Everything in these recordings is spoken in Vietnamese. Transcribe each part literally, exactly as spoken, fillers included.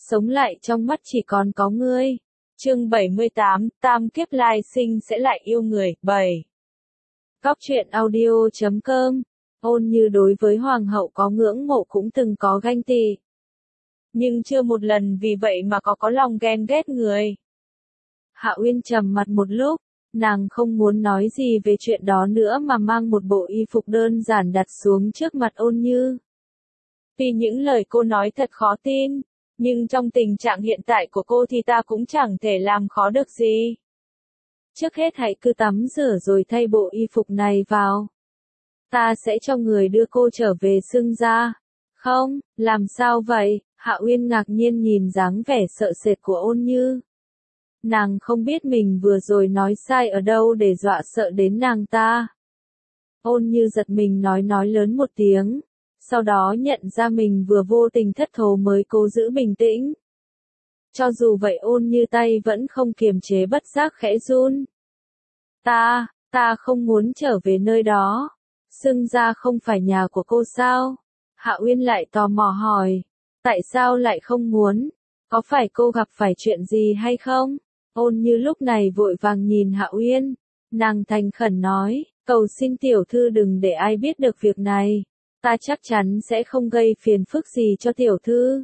sống lại trong mắt chỉ còn có ngươi. Chương bảy mươi tám, tam kiếp lai sinh sẽ lại yêu người, bảy. Góc truyện audio chấm com. Ôn Như đối với hoàng hậu có ngưỡng mộ cũng từng có ganh tị. Nhưng chưa một lần vì vậy mà có có lòng ghen ghét người. Hạ Uyên trầm mặt một lúc, nàng không muốn nói gì về chuyện đó nữa mà mang một bộ y phục đơn giản đặt xuống trước mặt Ôn Như. Vì những lời cô nói thật khó tin, nhưng trong tình trạng hiện tại của cô thì ta cũng chẳng thể làm khó được gì. Trước hết hãy cứ tắm rửa rồi thay bộ y phục này vào. Ta sẽ cho người đưa cô trở về Xương gia. Không, làm sao vậy? Hạ Uyên ngạc nhiên nhìn dáng vẻ sợ sệt của Ôn Như. Nàng không biết mình vừa rồi nói sai ở đâu để dọa sợ đến nàng ta. Ôn Như giật mình nói nói lớn một tiếng, sau đó nhận ra mình vừa vô tình thất thố mới cố giữ bình tĩnh. Cho dù vậy Ôn Như tay vẫn không kiềm chế bất giác khẽ run. Ta, ta không muốn trở về nơi đó. Xương gia không phải nhà của cô sao? Hạ Uyên lại tò mò hỏi. Tại sao lại không muốn? Có phải cô gặp phải chuyện gì hay không? Ôn Như lúc này vội vàng nhìn Hạ Uyên. Nàng thành khẩn nói, cầu xin tiểu thư đừng để ai biết được việc này. Ta chắc chắn sẽ không gây phiền phức gì cho tiểu thư.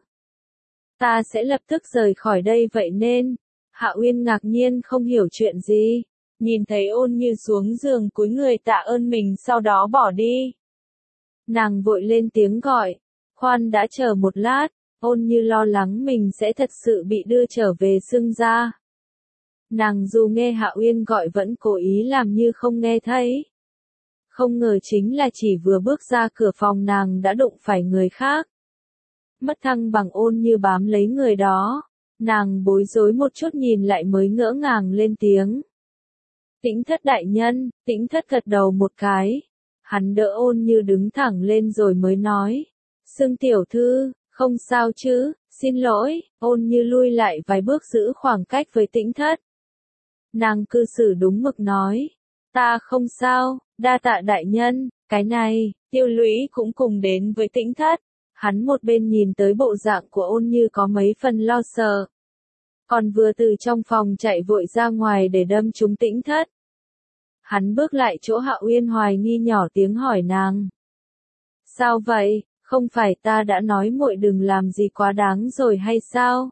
Ta sẽ lập tức rời khỏi đây vậy nên. Hạ Uyên ngạc nhiên không hiểu chuyện gì. Nhìn thấy Ôn Như xuống giường cúi người tạ ơn mình sau đó bỏ đi. Nàng vội lên tiếng gọi. Khoan đã chờ một lát. Ôn Như lo lắng mình sẽ thật sự bị đưa trở về Xương gia. Nàng dù nghe Hạ Uyên gọi vẫn cố ý làm như không nghe thấy. Không ngờ chính là chỉ vừa bước ra cửa phòng nàng đã đụng phải người khác. Mất thăng bằng Ôn Như bám lấy người đó. Nàng bối rối một chút nhìn lại mới ngỡ ngàng lên tiếng. Tĩnh Thất đại nhân. Tĩnh Thất gật đầu một cái. Hắn đỡ Ôn Như đứng thẳng lên rồi mới nói. Xương tiểu thư, không sao chứ, xin lỗi. Ôn Như lui lại vài bước giữ khoảng cách với Tĩnh Thất. Nàng cư xử đúng mực nói. Ta không sao, đa tạ đại nhân. Cái này, Tiêu Lũy cũng cùng đến với Tĩnh Thất. Hắn một bên nhìn tới bộ dạng của Ôn Như có mấy phần lo sợ. Còn vừa từ trong phòng chạy vội ra ngoài để đâm trúng Tĩnh Thất. Hắn bước lại chỗ Hạ Uyên hoài nghi nhỏ tiếng hỏi nàng. Sao vậy, không phải ta đã nói muội đừng làm gì quá đáng rồi hay sao?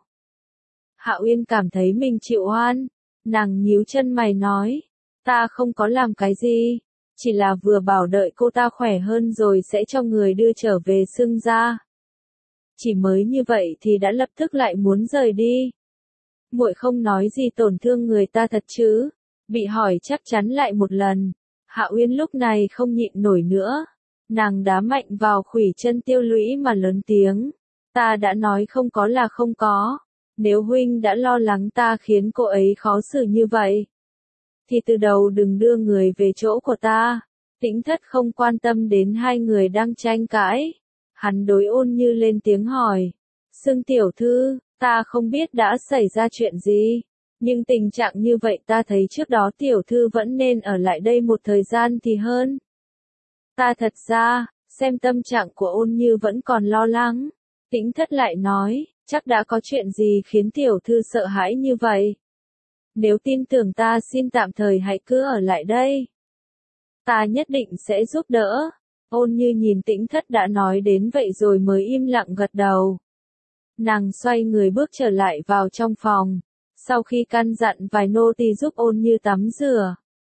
Hạ Uyên cảm thấy mình chịu oan. Nàng nhíu chân mày nói. Ta không có làm cái gì. Chỉ là vừa bảo đợi cô ta khỏe hơn rồi sẽ cho người đưa trở về Xương gia. Chỉ mới như vậy thì đã lập tức lại muốn rời đi. Muội không nói gì tổn thương người ta thật chứ? Bị hỏi chắc chắn lại một lần. Hạ Uyên lúc này không nhịn nổi nữa. Nàng đá mạnh vào khuỷu chân Tiêu Lũy mà lớn tiếng. Ta đã nói không có là không có. Nếu huynh đã lo lắng ta khiến cô ấy khó xử như vậy, thì từ đầu đừng đưa người về chỗ của ta. Tĩnh Thất không quan tâm đến hai người đang tranh cãi. Hắn đối Ôn Như lên tiếng hỏi. Xương tiểu thư, ta không biết đã xảy ra chuyện gì. Nhưng tình trạng như vậy ta thấy trước đó tiểu thư vẫn nên ở lại đây một thời gian thì hơn. Ta thật ra, xem tâm trạng của Ôn Như vẫn còn lo lắng. Tĩnh Thất lại nói, chắc đã có chuyện gì khiến tiểu thư sợ hãi như vậy. Nếu tin tưởng ta xin tạm thời hãy cứ ở lại đây. Ta nhất định sẽ giúp đỡ. Ôn Như nhìn Tĩnh Thất đã nói đến vậy rồi mới im lặng gật đầu. Nàng xoay người bước trở lại vào trong phòng. Sau khi căn dặn vài nô tỳ giúp Ôn Như tắm rửa,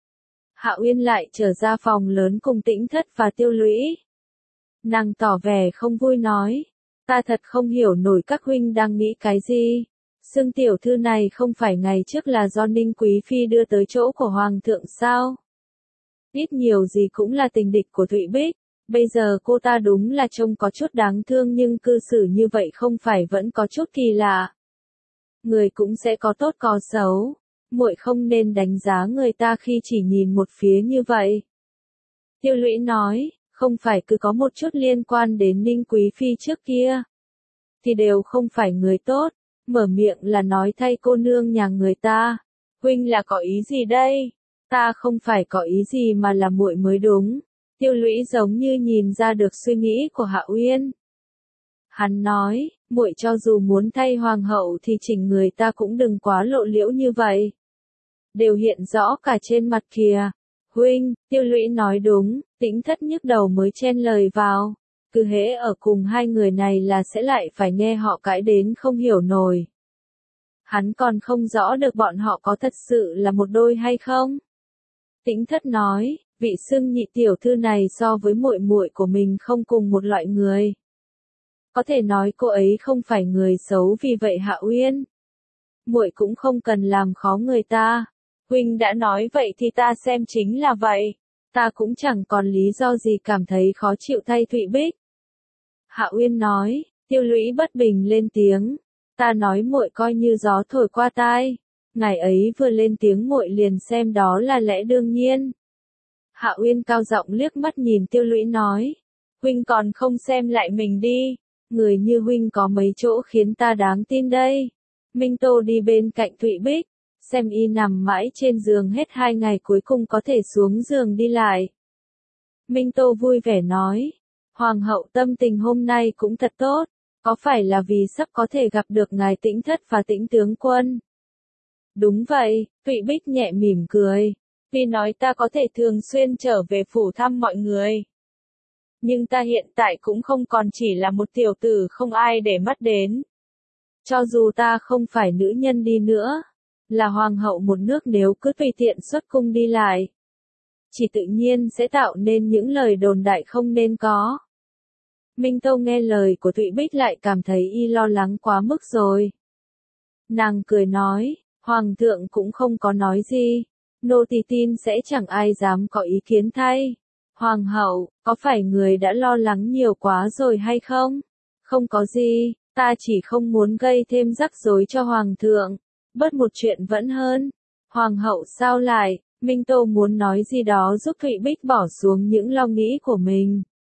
Hạ Uyên lại trở ra phòng lớn cùng Tĩnh Thất và Tiêu Lũy. Nàng tỏ vẻ không vui nói. Ta thật không hiểu nổi các huynh đang nghĩ cái gì. Xương tiểu thư này không phải ngày trước là do Ninh Quý Phi đưa tới chỗ của Hoàng thượng sao? Ít nhiều gì cũng là tình địch của Thụy Bích. Bây giờ cô ta đúng là trông có chút đáng thương nhưng cư xử như vậy không phải vẫn có chút kỳ lạ. Người cũng sẽ có tốt có xấu. Muội không nên đánh giá người ta khi chỉ nhìn một phía như vậy. Tiêu Lũy nói, không phải cứ có một chút liên quan đến Ninh Quý Phi trước kia thì đều không phải người tốt. Mở miệng là nói thay cô nương nhà người ta. Huynh là có ý gì đây? Ta không phải có ý gì mà là muội mới đúng. Tiêu Lũy giống như nhìn ra được suy nghĩ của Hạ Uyên. Hắn nói, muội cho dù muốn thay hoàng hậu thì chỉnh người ta cũng đừng quá lộ liễu như vậy. Đều hiện rõ cả trên mặt kìa. Huynh, Tiêu Lũy nói đúng, Tĩnh Thất nhức đầu mới chen lời vào. Cứ hễ ở cùng hai người này là sẽ lại phải nghe họ cãi đến không hiểu nổi. Hắn còn không rõ được bọn họ có thật sự là một đôi hay không. Tĩnh Thất nói, vị xưng nhị tiểu thư này so với muội muội của mình không cùng một loại người. Có thể nói cô ấy không phải người xấu vì vậy Hạ Uyên. Muội cũng không cần làm khó người ta. Huynh đã nói vậy thì ta xem chính là vậy. Ta cũng chẳng còn lý do gì cảm thấy khó chịu thay Thụy Bích. Hạ Uyên nói, Tiêu Lũy bất bình lên tiếng. Ta nói muội coi như gió thổi qua tai. Ngài ấy vừa lên tiếng muội liền xem đó là lẽ đương nhiên. Hạ Uyên cao giọng liếc mắt nhìn Tiêu Lũy nói. Huynh còn không xem lại mình đi. Người như huynh có mấy chỗ khiến ta đáng tin đây. Minh Tô đi bên cạnh Thụy Bích. Xem y nằm mãi trên giường hết hai ngày cuối cùng có thể xuống giường đi lại. Minh Tô vui vẻ nói. Hoàng hậu tâm tình hôm nay cũng thật tốt. Có phải là vì sắp có thể gặp được ngài Tĩnh Thất và Tĩnh tướng quân? Đúng vậy, Thụy Bích nhẹ mỉm cười. Vì nói ta có thể thường xuyên trở về phủ thăm mọi người. Nhưng ta hiện tại cũng không còn chỉ là một tiểu tử không ai để mắt đến. Cho dù ta không phải nữ nhân đi nữa, là hoàng hậu một nước nếu cứ tùy tiện xuất cung đi lại, chỉ tự nhiên sẽ tạo nên những lời đồn đại không nên có. Minh Tô nghe lời của Thụy Bích lại cảm thấy y lo lắng quá mức rồi. Nàng cười nói, Hoàng thượng cũng không có nói gì, nô tỳ tin sẽ chẳng ai dám có ý kiến thay. Hoàng hậu, có phải người đã lo lắng nhiều quá rồi hay không? Không có gì, ta chỉ không muốn gây thêm rắc rối cho Hoàng thượng, bớt một chuyện vẫn hơn. Hoàng hậu sao lại, Minh Tô muốn nói gì đó giúp Thụy Bích bỏ xuống những lo nghĩ của mình.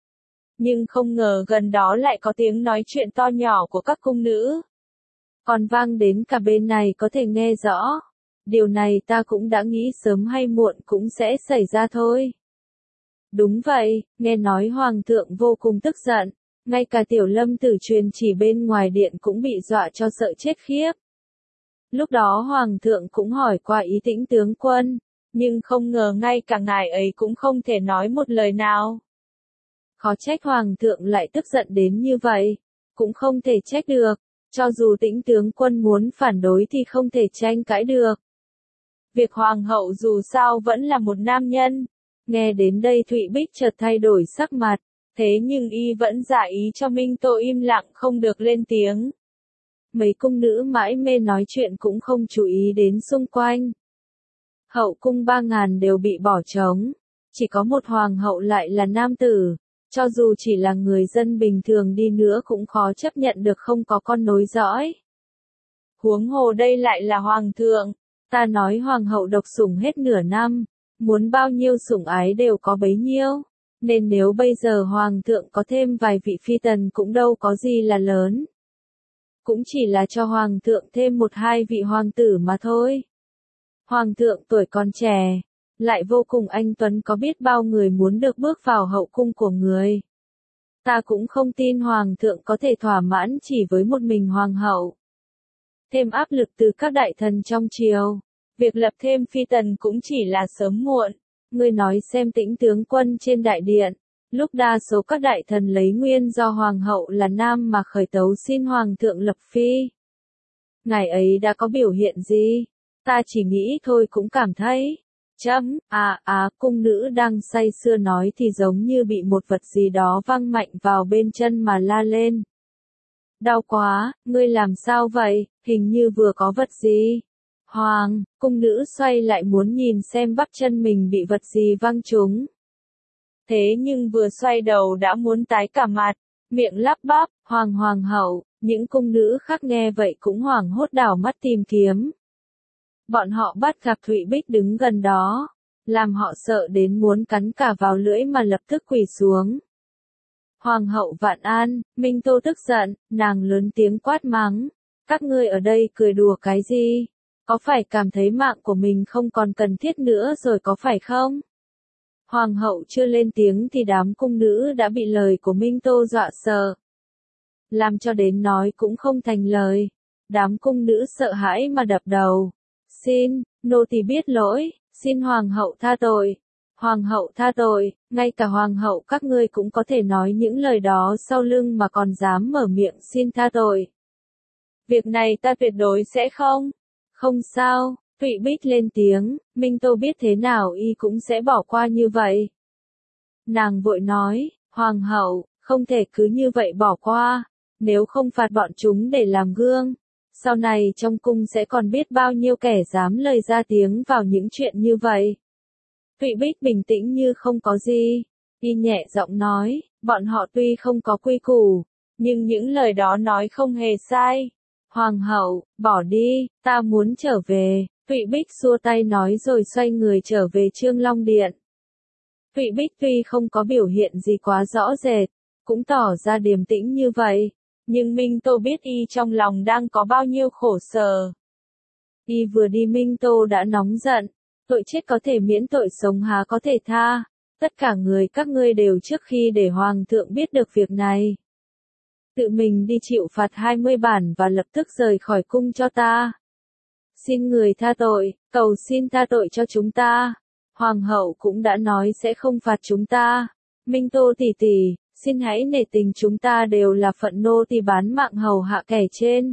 Nhưng không ngờ gần đó lại có tiếng nói chuyện to nhỏ của các cung nữ. Còn vang đến cả bên này có thể nghe rõ. Điều này ta cũng đã nghĩ sớm hay muộn cũng sẽ xảy ra thôi. Đúng vậy, nghe nói Hoàng thượng vô cùng tức giận. Ngay cả Tiểu Lâm Tử truyền chỉ bên ngoài điện cũng bị dọa cho sợ chết khiếp. Lúc đó Hoàng thượng cũng hỏi qua ý Tĩnh tướng quân. Nhưng không ngờ ngay cả ngài ấy cũng không thể nói một lời nào. Khó trách Hoàng thượng lại tức giận đến như vậy. Cũng không thể trách được. Cho dù Tĩnh tướng quân muốn phản đối thì không thể tranh cãi được. Việc Hoàng hậu dù sao vẫn là một nam nhân. Nghe đến đây Thụy Bích chợt thay đổi sắc mặt. Thế nhưng y vẫn giả ý cho Minh Tô im lặng không được lên tiếng. Mấy cung nữ mãi mê nói chuyện cũng không chú ý đến xung quanh. Hậu cung ba ngàn đều bị bỏ trống. Chỉ có một hoàng hậu lại là nam tử. Cho dù chỉ là người dân bình thường đi nữa cũng khó chấp nhận được không có con nối dõi. Huống hồ đây lại là hoàng thượng. Ta nói hoàng hậu độc sủng hết nửa năm. Muốn bao nhiêu sủng ái đều có bấy nhiêu. Nên nếu bây giờ hoàng thượng có thêm vài vị phi tần cũng đâu có gì là lớn. Cũng chỉ là cho hoàng thượng thêm một hai vị hoàng tử mà thôi. Hoàng thượng tuổi còn trẻ, lại vô cùng anh tuấn có biết bao người muốn được bước vào hậu cung của người. Ta cũng không tin hoàng thượng có thể thỏa mãn chỉ với một mình hoàng hậu. Thêm áp lực từ các đại thần trong triều, việc lập thêm phi tần cũng chỉ là sớm muộn. Ngươi nói xem Tĩnh tướng quân trên đại điện, lúc đa số các đại thần lấy nguyên do hoàng hậu là nam mà khởi tấu xin hoàng thượng lập phi. Ngài ấy đã có biểu hiện gì? Ta chỉ nghĩ thôi cũng cảm thấy. Chấm, à à, cung nữ đang say sưa nói thì giống như bị một vật gì đó văng mạnh vào bên chân mà la lên. Đau quá, ngươi làm sao vậy, hình như vừa có vật gì. Hoàng, cung nữ xoay lại muốn nhìn xem bắp chân mình bị vật gì văng trúng. Thế nhưng vừa xoay đầu đã muốn tái cả mặt, miệng lắp bắp, hoàng hoàng hậu, những cung nữ khác nghe vậy cũng hoảng hốt đảo mắt tìm kiếm. Bọn họ bắt gặp Thụy Bích đứng gần đó, làm họ sợ đến muốn cắn cả vào lưỡi mà lập tức quỳ xuống. Hoàng hậu vạn an, Minh Tô tức giận, nàng lớn tiếng quát mắng, các ngươi ở đây cười đùa cái gì? Có phải cảm thấy mạng của mình không còn cần thiết nữa rồi có phải không? Hoàng hậu chưa lên tiếng thì đám cung nữ đã bị lời của Minh Tô dọa sợ. làm cho đến nói cũng không thành lời. Đám cung nữ sợ hãi mà đập đầu. Xin, nô tỳ biết lỗi, xin hoàng hậu tha tội. Hoàng hậu tha tội, ngay cả hoàng hậu các ngươi cũng có thể nói những lời đó sau lưng mà còn dám mở miệng xin tha tội. Việc này ta tuyệt đối sẽ không. Không sao, Thụy Bích lên tiếng, Minh Tô biết thế nào y cũng sẽ bỏ qua như vậy. Nàng vội nói, hoàng hậu, không thể cứ như vậy bỏ qua, nếu không phạt bọn chúng để làm gương. Sau này trong cung sẽ còn biết bao nhiêu kẻ dám lời ra tiếng vào những chuyện như vậy. Thụy Bích bình tĩnh như không có gì. Y nhẹ giọng nói, bọn họ tuy không có quy củ, nhưng những lời đó nói không hề sai. Hoàng hậu, bỏ đi, ta muốn trở về. Thụy Bích xua tay nói rồi xoay người trở về Trương Long Điện. Thụy Bích tuy không có biểu hiện gì quá rõ rệt, cũng tỏ ra điềm tĩnh như vậy, nhưng Minh Tô biết y trong lòng đang có bao nhiêu khổ sở. Y vừa đi Minh Tô đã nóng giận, tội chết có thể miễn tội sống há có thể tha, tất cả người các ngươi đều trước khi để hoàng thượng biết được việc này. Tự mình đi chịu phạt hai mươi bản và lập tức rời khỏi cung cho ta. Xin người tha tội, cầu xin tha tội cho chúng ta. Hoàng hậu cũng đã nói sẽ không phạt chúng ta. Minh Tô tỷ tỷ, xin hãy nể tình chúng ta đều là phận nô tỳ bán mạng hầu hạ kẻ trên.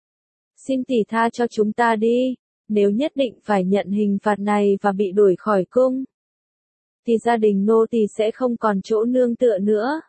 Xin tỷ tha cho chúng ta đi, nếu nhất định phải nhận hình phạt này và bị đuổi khỏi cung, thì gia đình nô tỳ sẽ không còn chỗ nương tựa nữa.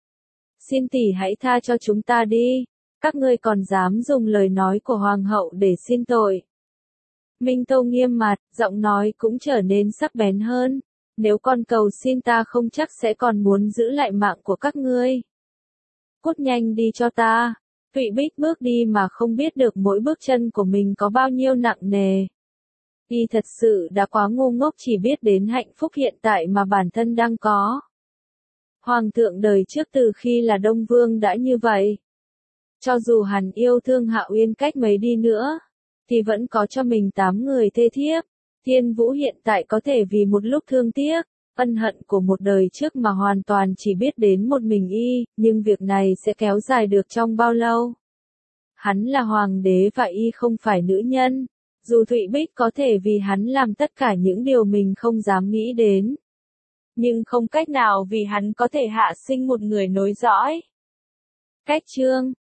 Xin tỷ hãy tha cho chúng ta đi, các ngươi còn dám dùng lời nói của hoàng hậu để xin tội. Minh Tô nghiêm mặt, giọng nói cũng trở nên sắc bén hơn. Nếu con cầu xin ta không chắc sẽ còn muốn giữ lại mạng của các ngươi. Cút nhanh đi cho ta. Thụy Bích bước đi mà không biết được mỗi bước chân của mình có bao nhiêu nặng nề. Y thật sự đã quá ngu ngốc chỉ biết đến hạnh phúc hiện tại mà bản thân đang có. Hoàng thượng đời trước từ khi là Đông Vương đã như vậy. Cho dù hắn yêu thương Hạ Uyên cách mấy đi nữa, thì vẫn có cho mình tám người thê thiếp. Thiên Vũ hiện tại có thể vì một lúc thương tiếc, ân hận của một đời trước mà hoàn toàn chỉ biết đến một mình y, nhưng việc này sẽ kéo dài được trong bao lâu? Hắn là hoàng đế và y không phải nữ nhân. Dù Thụy Bích có thể vì hắn làm tất cả những điều mình không dám nghĩ đến, nhưng không cách nào vì hắn có thể hạ sinh một người nối dõi. Cách chương